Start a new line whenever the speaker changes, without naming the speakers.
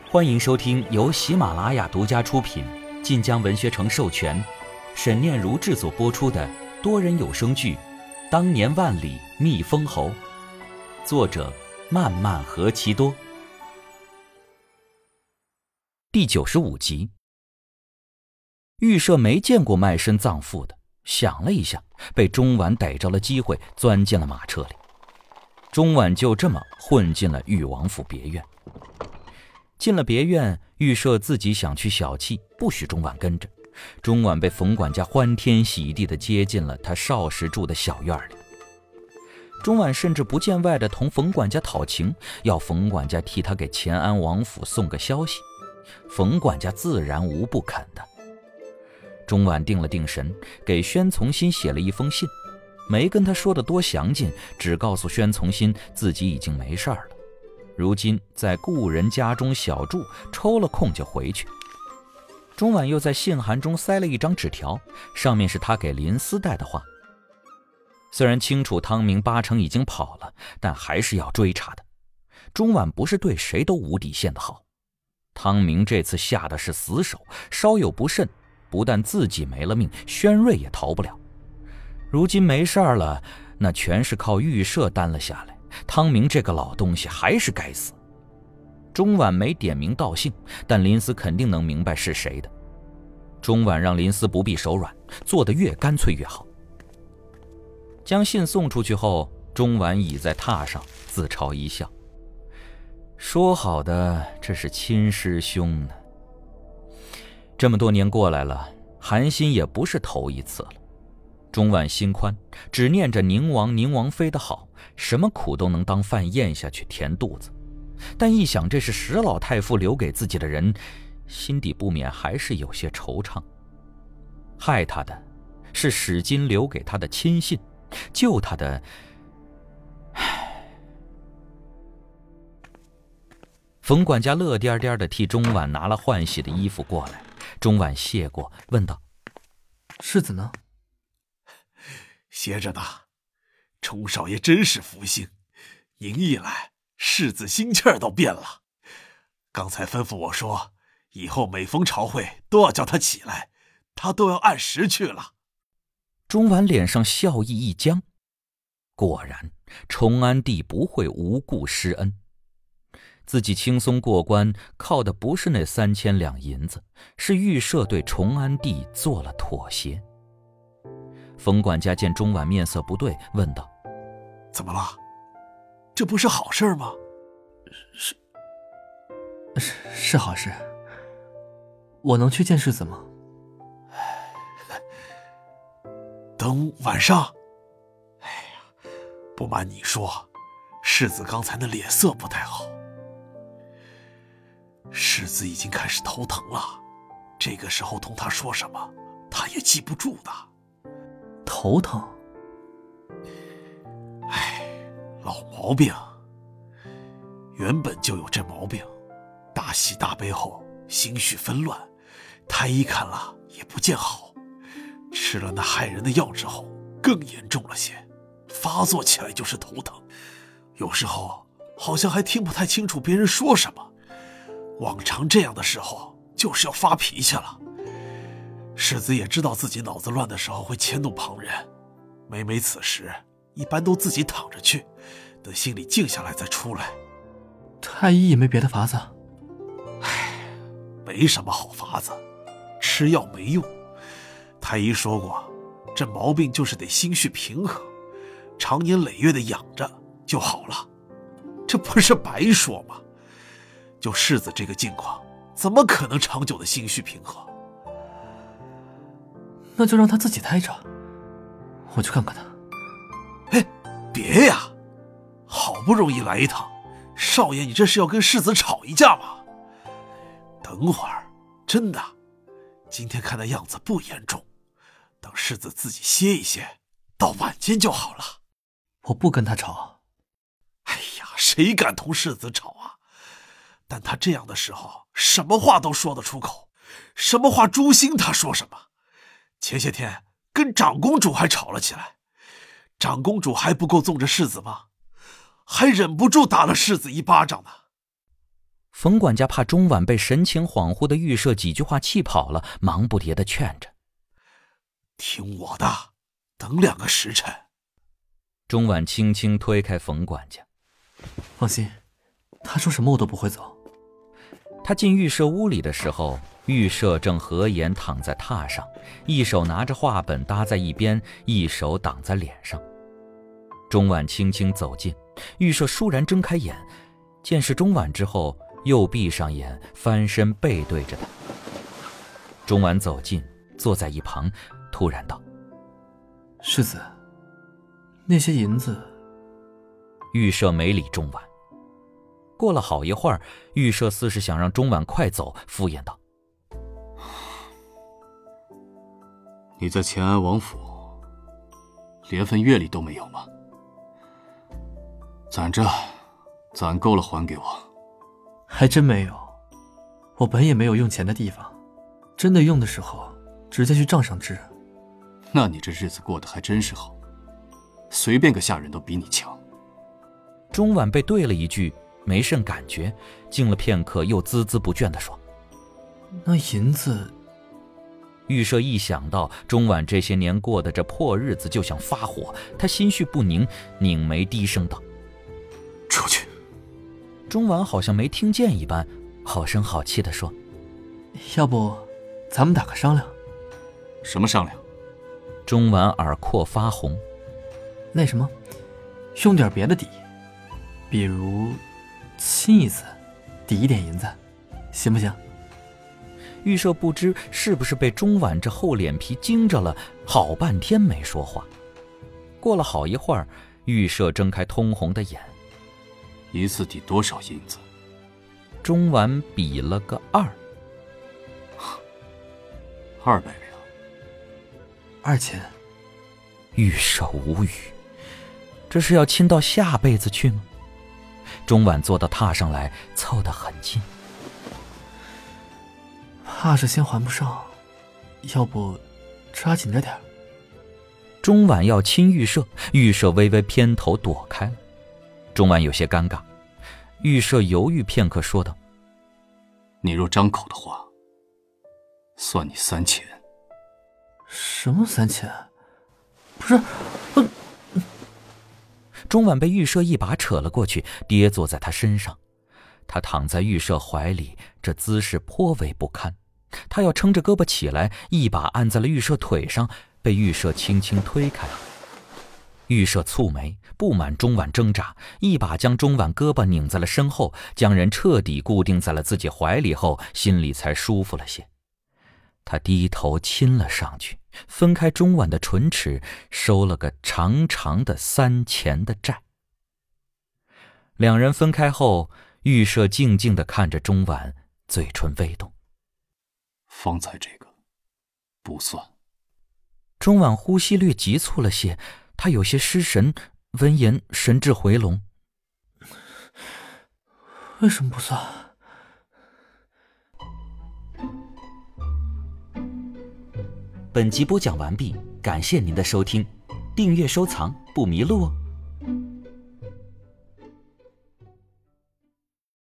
欢迎收听由喜马拉雅独家出品、晋江文学城授权、沈念如制作播出的多人有声剧《当年万里觅封侯》，作者漫漫何其多。第95集。预设没见过卖身葬父的，想了一下，被钟婉逮着了机会，钻进了马车里。钟婉就这么混进了裕王府别院。进了别院，预设自己想去小憩，不许钟婉跟着。钟婉被冯管家欢天喜地地接进了他少时住的小院里。钟婉甚至不见外地同冯管家讨情，要冯管家替他给乾安王府送个消息。冯管家自然无不肯的。钟婉定了定神，给宣从新写了一封信，没跟他说的多详尽，只告诉宣从新自己已经没事了，如今在故人家中小住，抽了空就回去。钟婉又在信函中塞了一张纸条，上面是他给林思带的话。虽然清楚汤明八成已经跑了，但还是要追查的。钟婉不是对谁都无底线的好，汤明这次下的是死手，稍有不慎，不但自己没了命，宣瑞也逃不了。如今没事了，那全是靠预设担了下来，汤明这个老东西还是该死。钟婉没点名道姓，但林思肯定能明白是谁的。钟婉让林思不必手软，做得越干脆越好。将信送出去后，钟婉倚在榻上自嘲一笑，说好的这是亲师兄呢。这么多年过来了，寒心也不是头一次了。钟婉心宽，只念着宁王宁王妃的好，什么苦都能当饭咽下去填肚子。但一想这是石老太傅留给自己的人，心底不免还是有些惆怅。害他的是史金留给他的亲信，救他的……冯管家乐颠颠地替钟婉拿了换洗的衣服过来，钟婉谢过，问道：“
世子呢？”“
歇着呢。钟少爷真是福星，您一来，世子心气儿都变了。刚才吩咐我说，以后每逢朝会都要叫他起来，他都要按时去了。”
钟婉脸上笑意一僵，果然崇安帝不会无故施恩。自己轻松过关，靠的不是那3000两银子，是预设对崇安帝做了妥协。冯管家见钟婉面色不对，问道：“
怎么了？这不是好事吗？”“
是好事。我能去见世子吗？”“
等晚上。”“哎呀，不瞒你说，世子刚才的脸色不太好。世子已经开始头疼了，这个时候同他说什么，他也记不住的。”“
头疼？”“
哎，老毛病，原本就有这毛病，大喜大悲后心绪纷乱，太医看了也不见好，吃了那害人的药之后更严重了些，发作起来就是头疼，有时候好像还听不太清楚别人说什么。往常这样的时候就是要发脾气了。世子也知道自己脑子乱的时候会牵动旁人，每此时一般都自己躺着去，等心里静下来再出来。”“
太医也没别的法子？”“
唉，没什么好法子，吃药没用。太医说过，这毛病就是得心绪平和，长年累月的养着就好了。这不是白说吗？就世子这个境况，怎么可能长久的心绪平和？”“
那就让他自己待着，我去看看他。”“
哎，别呀，好不容易来一趟，少爷你这是要跟世子吵一架吗？等会儿，真的，今天看的样子不严重，等世子自己歇一歇，到晚间就好了。”“
我不跟他吵。”“
哎呀，谁敢同世子吵啊？但他这样的时候，什么话都说得出口，什么话诛心他说什么。前些天跟长公主还吵了起来，长公主还不够纵着世子吗？还忍不住打了世子一巴掌呢。”
冯管家怕钟婉被神情恍惚的预设几句话气跑了，忙不迭地劝着：“
听我的，等2个时辰。”
钟婉轻轻推开冯管家：“
放心，他说什么我都不会走。”
他进预设屋里的时候，预设正合眼躺在榻上，一手拿着画本搭在一边，一手挡在脸上。钟婉轻轻走近，预设倏然睁开眼，见是钟婉之后，又闭上眼，翻身背对着他。钟婉走近，坐在一旁，突然道：“
世子，那些银子……”
预设没理钟婉。过了好一会儿，预设似是想让钟婉快走，敷衍道：“
你在乾安王府连份月例都没有吗？攒着，攒够了还给我。”
还真没有，我本也没有用钱的地方，真的用的时候直接去账上支。
那你这日子过得还真是好，随便个下人都比你强。
钟婉被对了一句，没甚感觉，静了片刻，又孜孜不倦地说：“
那银子……”
预设一想到钟婉这些年过的这破日子，就想发火，他心绪不宁，拧眉低声道：“
出去。”
钟婉好像没听见一般，好声好气地说：“
要不咱们打个商量。”“
什么商量？”
钟婉耳廓发红。
“那什么，用点别的底，比如亲一次，抵一点银子，行不行？”
预设不知是不是被钟婉这厚脸皮惊着了，好半天没说话。过了好一会儿，预设睁开通红的眼：“
一次抵多少银子？”
钟婉比了个2。
200两。
2000。
预设无语，这是要亲到下辈子去吗？钟婉坐到榻上来，凑得很近。
怕是先还不上，要不抓紧着点。
钟婉要亲预设，预设微微偏头躲开了。钟婉有些尴尬，预设犹豫片刻说道：“
你若张口的话，算你3000。”“
什么3000？不是……”
钟婉被预设一把扯了过去，跌坐在他身上。他躺在预设怀里，这姿势颇为不堪。他要撑着胳膊起来，一把按在了预设腿上，被预设轻轻推开。预设蹙眉，不满钟婉挣扎，一把将钟婉胳膊拧在了身后，将人彻底固定在了自己怀里后，心里才舒服了些。他低头亲了上去，分开钟婉的唇齿，收了个长长的3000的债。两人分开后，预设静静地看着钟婉，嘴唇微动。
“方才这个不算。”
钟婉呼吸略急促了些，他有些失神，闻言神志回笼。
“为什么不算？”
本集播讲完毕，感谢您的收听，订阅收藏不迷路哦。